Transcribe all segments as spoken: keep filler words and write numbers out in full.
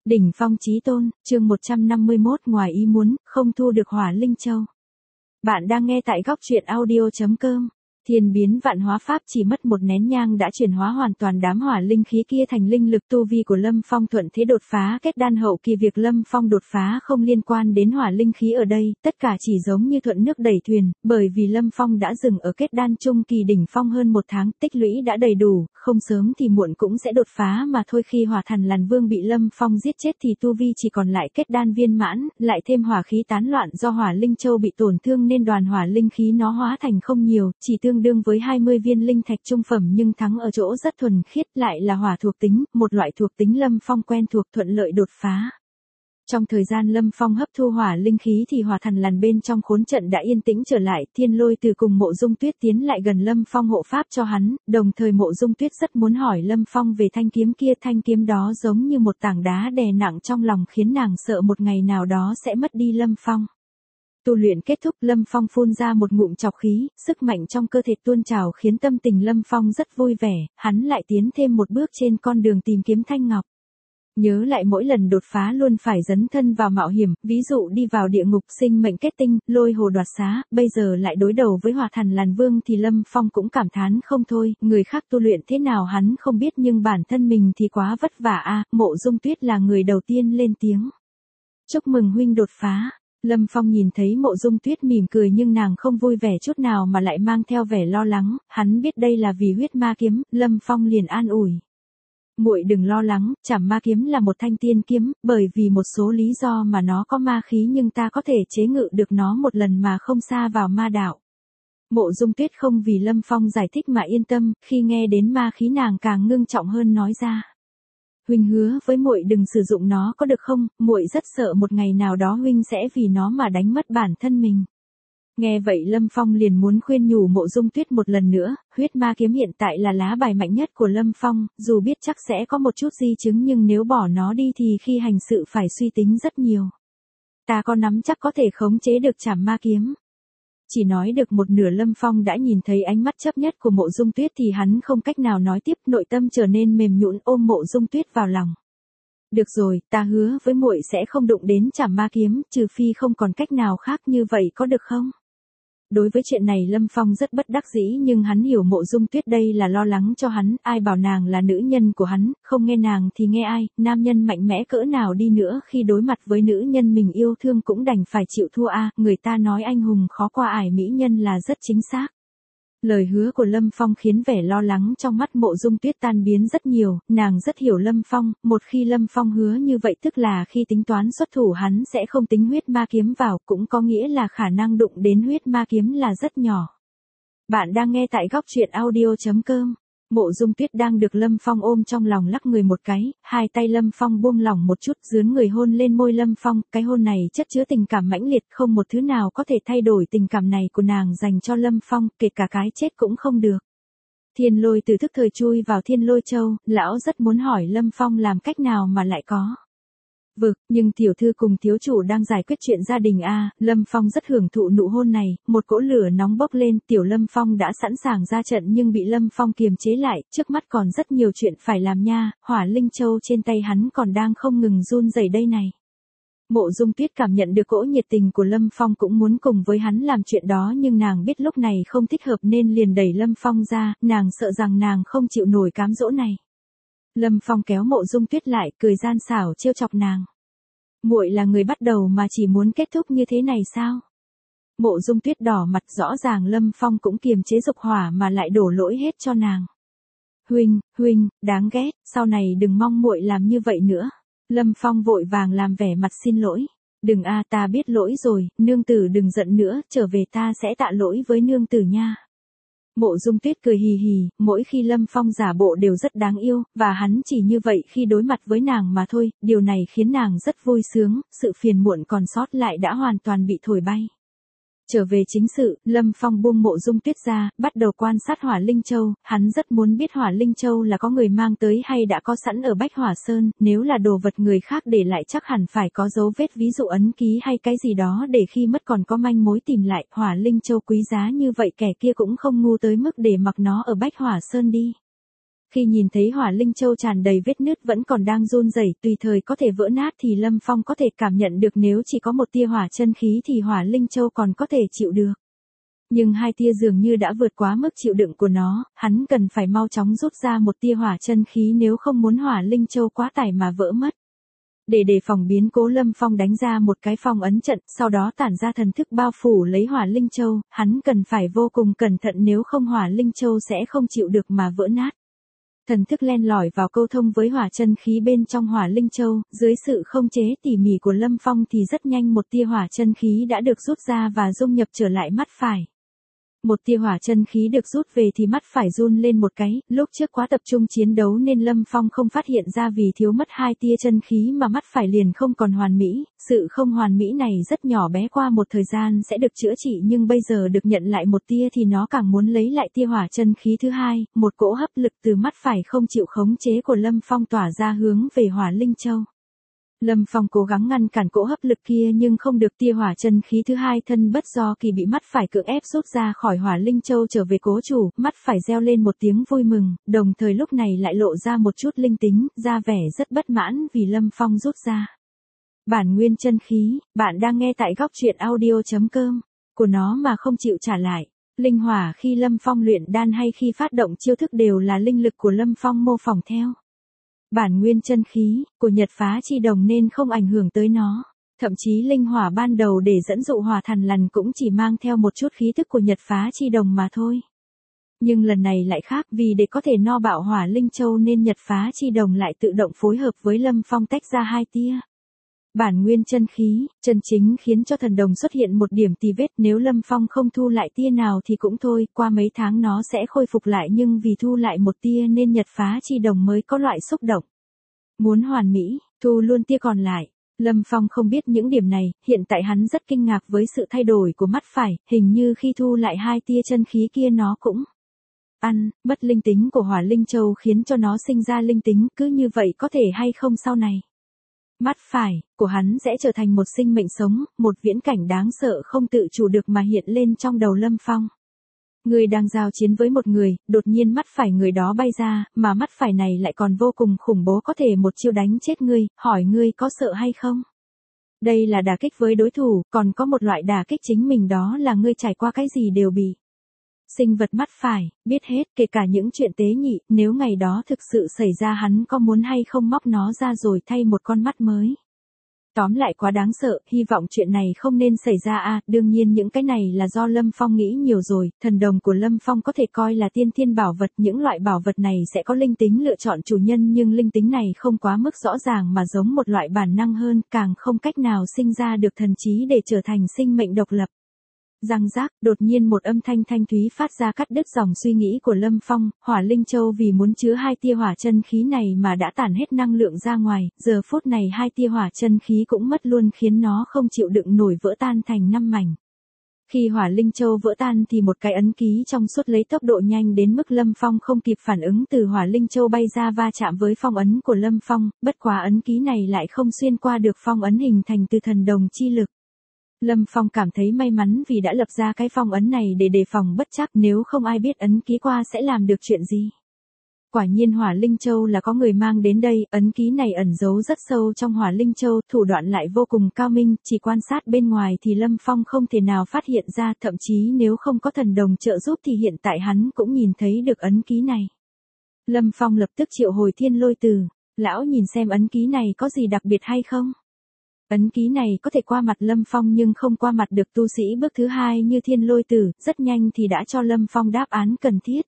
Đỉnh phong chí tôn, chương một trăm năm mươi mốt ngoài ý muốn, không thu được hỏa linh châu. Bạn đang nghe tại góc truyện audio.com. Thiên biến vạn hóa pháp chỉ mất một nén nhang đã chuyển hóa hoàn toàn đám hỏa linh khí kia thành linh lực. Tu vi của Lâm Phong thuận thế đột phá kết đan hậu kỳ. Việc Lâm Phong đột phá không liên quan đến hỏa linh khí ở đây, tất cả chỉ giống như thuận nước đẩy thuyền, bởi vì Lâm Phong đã dừng ở kết đan trung kỳ đỉnh phong hơn một tháng, tích lũy đã đầy đủ, không sớm thì muộn cũng sẽ đột phá mà thôi. Khi hỏa thần Làn Vương bị Lâm Phong giết chết thì tu vi chỉ còn lại kết đan viên mãn, lại thêm hỏa khí tán loạn do hỏa linh châu bị tổn thương nên đoàn hỏa linh khí nó hóa thành không nhiều, chỉ tương đương với hai mươi viên linh thạch trung phẩm, nhưng thắng ở chỗ rất thuần khiết, lại là hỏa thuộc tính, một loại thuộc tính Lâm Phong quen thuộc, thuận lợi đột phá. Trong thời gian Lâm Phong hấp thu hỏa linh khí thì hỏa thần Làn bên trong khốn trận đã yên tĩnh trở lại. Thiên Lôi từ cùng Mộ Dung Tuyết tiến lại gần Lâm Phong hộ pháp cho hắn, đồng thời Mộ Dung Tuyết rất muốn hỏi Lâm Phong về thanh kiếm kia. Thanh kiếm đó giống như một tảng đá đè nặng trong lòng, khiến nàng sợ một ngày nào đó sẽ mất đi Lâm Phong. Tu luyện kết thúc, Lâm Phong phun ra một ngụm trọc khí, sức mạnh trong cơ thể tuôn trào khiến tâm tình Lâm Phong rất vui vẻ, hắn lại tiến thêm một bước trên con đường tìm kiếm thanh ngọc. Nhớ lại mỗi lần đột phá luôn phải dấn thân vào mạo hiểm, ví dụ đi vào địa ngục sinh mệnh kết tinh, lôi hồ đoạt xá, bây giờ lại đối đầu với hỏa thần Làn Vương thì Lâm Phong cũng cảm thán không thôi. Người khác tu luyện thế nào hắn không biết, nhưng bản thân mình thì quá vất vả a. Mộ Dung Tuyết là người đầu tiên lên tiếng. Chúc mừng huynh đột phá. Lâm Phong nhìn thấy Mộ Dung Tuyết mỉm cười nhưng nàng không vui vẻ chút nào mà lại mang theo vẻ lo lắng, hắn biết đây là vì huyết ma kiếm, Lâm Phong liền an ủi. Muội đừng lo lắng, Trảm Ma kiếm là một thanh tiên kiếm, bởi vì một số lý do mà nó có ma khí nhưng ta có thể chế ngự được nó một lần mà không sa vào ma đạo. Mộ Dung Tuyết không vì Lâm Phong giải thích mà yên tâm, khi nghe đến ma khí nàng càng ngưng trọng hơn nói ra. Huynh hứa với muội đừng sử dụng nó có được không, muội rất sợ một ngày nào đó huynh sẽ vì nó mà đánh mất bản thân mình. Nghe vậy Lâm Phong liền muốn khuyên nhủ Mộ Dung Tuyết một lần nữa, huyết ma kiếm hiện tại là lá bài mạnh nhất của Lâm Phong, dù biết chắc sẽ có một chút di chứng nhưng nếu bỏ nó đi thì khi hành sự phải suy tính rất nhiều. Ta có nắm chắc có thể khống chế được Trảm Ma kiếm. Chỉ nói được một nửa Lâm Phong đã nhìn thấy ánh mắt chấp nhất của Mộ Dung Tuyết thì hắn không cách nào nói tiếp, nội tâm trở nên mềm nhũn ôm Mộ Dung Tuyết vào lòng. Được rồi, ta hứa với muội sẽ không đụng đến Trảm Ma kiếm, trừ phi không còn cách nào khác, như vậy có được không? Đối với chuyện này Lâm Phong rất bất đắc dĩ nhưng hắn hiểu Mộ Dung Tuyết đây là lo lắng cho hắn, ai bảo nàng là nữ nhân của hắn, không nghe nàng thì nghe ai, nam nhân mạnh mẽ cỡ nào đi nữa khi đối mặt với nữ nhân mình yêu thương cũng đành phải chịu thua a. Người ta nói anh hùng khó qua ải mỹ nhân là rất chính xác. Lời hứa của Lâm Phong khiến vẻ lo lắng trong mắt Mộ Dung Tuyết tan biến rất nhiều, nàng rất hiểu Lâm Phong, một khi Lâm Phong hứa như vậy tức là khi tính toán xuất thủ hắn sẽ không tính huyết ma kiếm vào, cũng có nghĩa là khả năng đụng đến huyết ma kiếm là rất nhỏ. Bạn đang nghe tại góc truyện audio.com. Mộ Dung Tuyết đang được Lâm Phong ôm trong lòng lắc người một cái, hai tay Lâm Phong buông lỏng một chút, dướn người hôn lên môi Lâm Phong, cái hôn này chất chứa tình cảm mãnh liệt, không một thứ nào có thể thay đổi tình cảm này của nàng dành cho Lâm Phong, kể cả cái chết cũng không được. Thiên Lôi từ thức thời chui vào Thiên Lôi Châu, lão rất muốn hỏi Lâm Phong làm cách nào mà lại có vực, nhưng tiểu thư cùng thiếu chủ đang giải quyết chuyện gia đình a. Lâm Phong rất hưởng thụ nụ hôn này, một cỗ lửa nóng bốc lên, tiểu Lâm Phong đã sẵn sàng ra trận nhưng bị Lâm Phong kiềm chế lại, trước mắt còn rất nhiều chuyện phải làm nha, hỏa linh châu trên tay hắn còn đang không ngừng run rẩy đây này. Mộ Dung Tuyết cảm nhận được cỗ nhiệt tình của Lâm Phong cũng muốn cùng với hắn làm chuyện đó nhưng nàng biết lúc này không thích hợp nên liền đẩy Lâm Phong ra, nàng sợ rằng nàng không chịu nổi cám dỗ này. Lâm Phong kéo Mộ Dung Tuyết lại, cười gian xảo trêu chọc nàng. Muội là người bắt đầu mà chỉ muốn kết thúc như thế này sao? Mộ Dung Tuyết đỏ mặt, rõ ràng Lâm Phong cũng kiềm chế dục hỏa mà lại đổ lỗi hết cho nàng. Huynh, huynh, đáng ghét, sau này đừng mong muội làm như vậy nữa. Lâm Phong vội vàng làm vẻ mặt xin lỗi. Đừng a, ta biết lỗi rồi, nương tử đừng giận nữa, trở về ta sẽ tạ lỗi với nương tử nha. Mộ Dung Tuyết cười hì hì, mỗi khi Lâm Phong giả bộ đều rất đáng yêu, và hắn chỉ như vậy khi đối mặt với nàng mà thôi, điều này khiến nàng rất vui sướng, sự phiền muộn còn sót lại đã hoàn toàn bị thổi bay. Trở về chính sự, Lâm Phong buông Mộ Dung Tuyết ra, bắt đầu quan sát hỏa linh châu, hắn rất muốn biết hỏa linh châu là có người mang tới hay đã có sẵn ở Bách Hỏa Sơn, nếu là đồ vật người khác để lại chắc hẳn phải có dấu vết, ví dụ ấn ký hay cái gì đó để khi mất còn có manh mối tìm lại. Hỏa linh châu quý giá như vậy kẻ kia cũng không ngu tới mức để mặc nó ở Bách Hỏa Sơn đi. Khi nhìn thấy hỏa linh châu tràn đầy vết nứt vẫn còn đang run rẩy, tùy thời có thể vỡ nát thì Lâm Phong có thể cảm nhận được nếu chỉ có một tia hỏa chân khí thì hỏa linh châu còn có thể chịu được. Nhưng hai tia dường như đã vượt quá mức chịu đựng của nó, hắn cần phải mau chóng rút ra một tia hỏa chân khí nếu không muốn hỏa linh châu quá tải mà vỡ mất. Để đề phòng biến cố Lâm Phong đánh ra một cái phong ấn trận, sau đó tản ra thần thức bao phủ lấy hỏa linh châu, hắn cần phải vô cùng cẩn thận nếu không hỏa linh châu sẽ không chịu được mà vỡ nát. Thần thức len lỏi vào câu thông với hỏa chân khí bên trong hỏa linh châu, dưới sự không chế tỉ mỉ của Lâm Phong thì rất nhanh một tia hỏa chân khí đã được rút ra và dung nhập trở lại mắt phải. Một tia hỏa chân khí được rút về thì mắt phải run lên một cái, lúc trước quá tập trung chiến đấu nên Lâm Phong không phát hiện ra vì thiếu mất hai tia chân khí mà mắt phải liền không còn hoàn mỹ, sự không hoàn mỹ này rất nhỏ bé qua một thời gian sẽ được chữa trị nhưng bây giờ được nhận lại một tia thì nó càng muốn lấy lại tia hỏa chân khí thứ hai, một cỗ hấp lực từ mắt phải không chịu khống chế của Lâm Phong tỏa ra hướng về hỏa linh châu. Lâm Phong cố gắng ngăn cản cỗ hấp lực kia nhưng không được, tia hỏa chân khí thứ hai thân bất do kỳ bị mắt phải cưỡng ép rút ra khỏi hỏa linh châu trở về cố chủ, mắt phải reo lên một tiếng vui mừng, đồng thời lúc này lại lộ ra một chút linh tính, ra vẻ rất bất mãn vì Lâm Phong rút ra bản nguyên chân khí. Bạn đang nghe tại góc truyện audio chấm com của nó mà không chịu trả lại. Linh hỏa khi Lâm Phong luyện đan hay khi phát động chiêu thức đều là linh lực của Lâm Phong mô phỏng theo. Bản nguyên chân khí của Nhật Phá Chi Đồng nên không ảnh hưởng tới nó. Thậm chí linh hỏa ban đầu để dẫn dụ hỏa thần lằn cũng chỉ mang theo một chút khí thức của Nhật Phá Chi Đồng mà thôi. Nhưng lần này lại khác, vì để có thể no bạo hỏa linh châu nên Nhật Phá Chi Đồng lại tự động phối hợp với Lâm Phong tách ra hai tia. Bản nguyên chân khí, chân chính khiến cho thần đồng xuất hiện một điểm tì vết, nếu Lâm Phong không thu lại tia nào thì cũng thôi, qua mấy tháng nó sẽ khôi phục lại nhưng vì thu lại một tia nên Nhật Phá Chi Đồng mới có loại xúc động. Muốn hoàn mỹ, thu luôn tia còn lại. Lâm Phong không biết những điểm này, hiện tại hắn rất kinh ngạc với sự thay đổi của mắt phải, hình như khi thu lại hai tia chân khí kia nó cũng ăn, mất linh tính của hỏa linh châu khiến cho nó sinh ra linh tính, cứ như vậy có thể hay không sau này. Mắt phải của hắn sẽ trở thành một sinh mệnh sống, một viễn cảnh đáng sợ không tự chủ được mà hiện lên trong đầu Lâm Phong. Người đang giao chiến với một người, đột nhiên mắt phải người đó bay ra, mà mắt phải này lại còn vô cùng khủng bố, có thể một chiêu đánh chết ngươi, hỏi ngươi có sợ hay không? Đây là đả kích với đối thủ, còn có một loại đả kích chính mình, đó là ngươi trải qua cái gì đều bị. Sinh vật mắt phải, biết hết, kể cả những chuyện tế nhị, nếu ngày đó thực sự xảy ra hắn có muốn hay không móc nó ra rồi thay một con mắt mới. Tóm lại quá đáng sợ, hy vọng chuyện này không nên xảy ra a. À, đương nhiên những cái này là do Lâm Phong nghĩ nhiều rồi, thần đồng của Lâm Phong có thể coi là tiên thiên bảo vật, những loại bảo vật này sẽ có linh tính lựa chọn chủ nhân nhưng linh tính này không quá mức rõ ràng mà giống một loại bản năng hơn, càng không cách nào sinh ra được thần trí để trở thành sinh mệnh độc lập. Răng rác, đột nhiên một âm thanh thanh thúy phát ra cắt đứt dòng suy nghĩ của Lâm Phong, hỏa linh châu vì muốn chứa hai tia hỏa chân khí này mà đã tản hết năng lượng ra ngoài, giờ phút này hai tia hỏa chân khí cũng mất luôn khiến nó không chịu đựng nổi vỡ tan thành năm mảnh. Khi hỏa linh châu vỡ tan thì một cái ấn ký trong suốt lấy tốc độ nhanh đến mức Lâm Phong không kịp phản ứng từ hỏa linh châu bay ra va chạm với phong ấn của Lâm Phong, bất quá ấn ký này lại không xuyên qua được phong ấn hình thành từ thần đồng chi lực. Lâm Phong cảm thấy may mắn vì đã lập ra cái phong ấn này để đề phòng bất trắc, nếu không ai biết ấn ký qua sẽ làm được chuyện gì. Quả nhiên hỏa linh châu là có người mang đến đây, ấn ký này ẩn giấu rất sâu trong hỏa linh châu, thủ đoạn lại vô cùng cao minh, chỉ quan sát bên ngoài thì Lâm Phong không thể nào phát hiện ra, thậm chí nếu không có thần đồng trợ giúp thì hiện tại hắn cũng nhìn thấy được ấn ký này. Lâm Phong lập tức triệu hồi Thiên Lôi Tử, lão nhìn xem ấn ký này có gì đặc biệt hay không. Ấn ký này có thể qua mặt Lâm Phong nhưng không qua mặt được tu sĩ bước thứ hai như Thiên Lôi Tử, rất nhanh thì đã cho Lâm Phong đáp án cần thiết.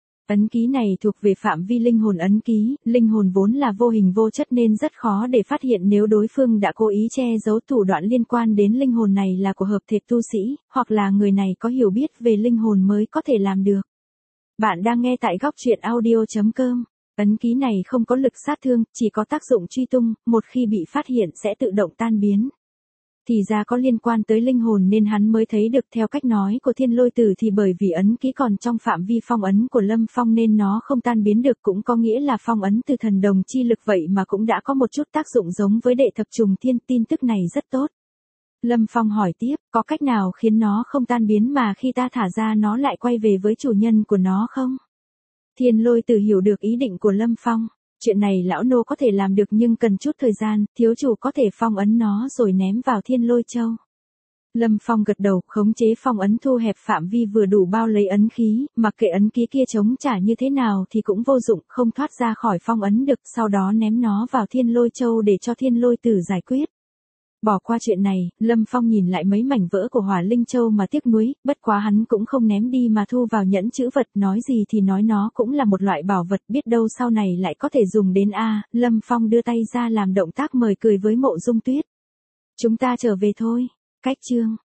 Ấn ký này thuộc về phạm vi linh hồn ấn ký, linh hồn vốn là vô hình vô chất nên rất khó để phát hiện, nếu đối phương đã cố ý che giấu thủ đoạn liên quan đến linh hồn này là của hợp thể tu sĩ, hoặc là người này có hiểu biết về linh hồn mới có thể làm được. Bạn đang nghe tại góc truyện audio chấm com. Ấn ký này không có lực sát thương, chỉ có tác dụng truy tung, một khi bị phát hiện sẽ tự động tan biến. Thì ra có liên quan tới linh hồn nên hắn mới thấy được. Theo cách nói của Thiên Lôi Tử thì bởi vì ấn ký còn trong phạm vi phong ấn của Lâm Phong nên nó không tan biến được, cũng có nghĩa là phong ấn từ thần đồng chi lực vậy mà cũng đã có một chút tác dụng giống với đệ thập trùng thiên, tin tức này rất tốt. Lâm Phong hỏi tiếp, có cách nào khiến nó không tan biến mà khi ta thả ra nó lại quay về với chủ nhân của nó không? Thiên Lôi Tử hiểu được ý định của Lâm Phong. Chuyện này lão nô có thể làm được nhưng cần chút thời gian, thiếu chủ có thể phong ấn nó rồi ném vào Thiên Lôi Châu. Lâm Phong gật đầu, khống chế phong ấn thu hẹp phạm vi vừa đủ bao lấy ấn khí, mặc kệ ấn ký kia chống trả như thế nào thì cũng vô dụng, không thoát ra khỏi phong ấn được, sau đó ném nó vào Thiên Lôi Châu để cho Thiên Lôi Tử giải quyết. Bỏ qua chuyện này, Lâm Phong nhìn lại mấy mảnh vỡ của Hỏa Linh Châu mà tiếc nuối, bất quá hắn cũng không ném đi mà thu vào nhẫn chữ vật, nói gì thì nói nó cũng là một loại bảo vật, biết đâu sau này lại có thể dùng đến a. Lâm Phong đưa tay ra làm động tác mời cười với Mộ Dung Tuyết. Chúng ta trở về thôi. Cách chương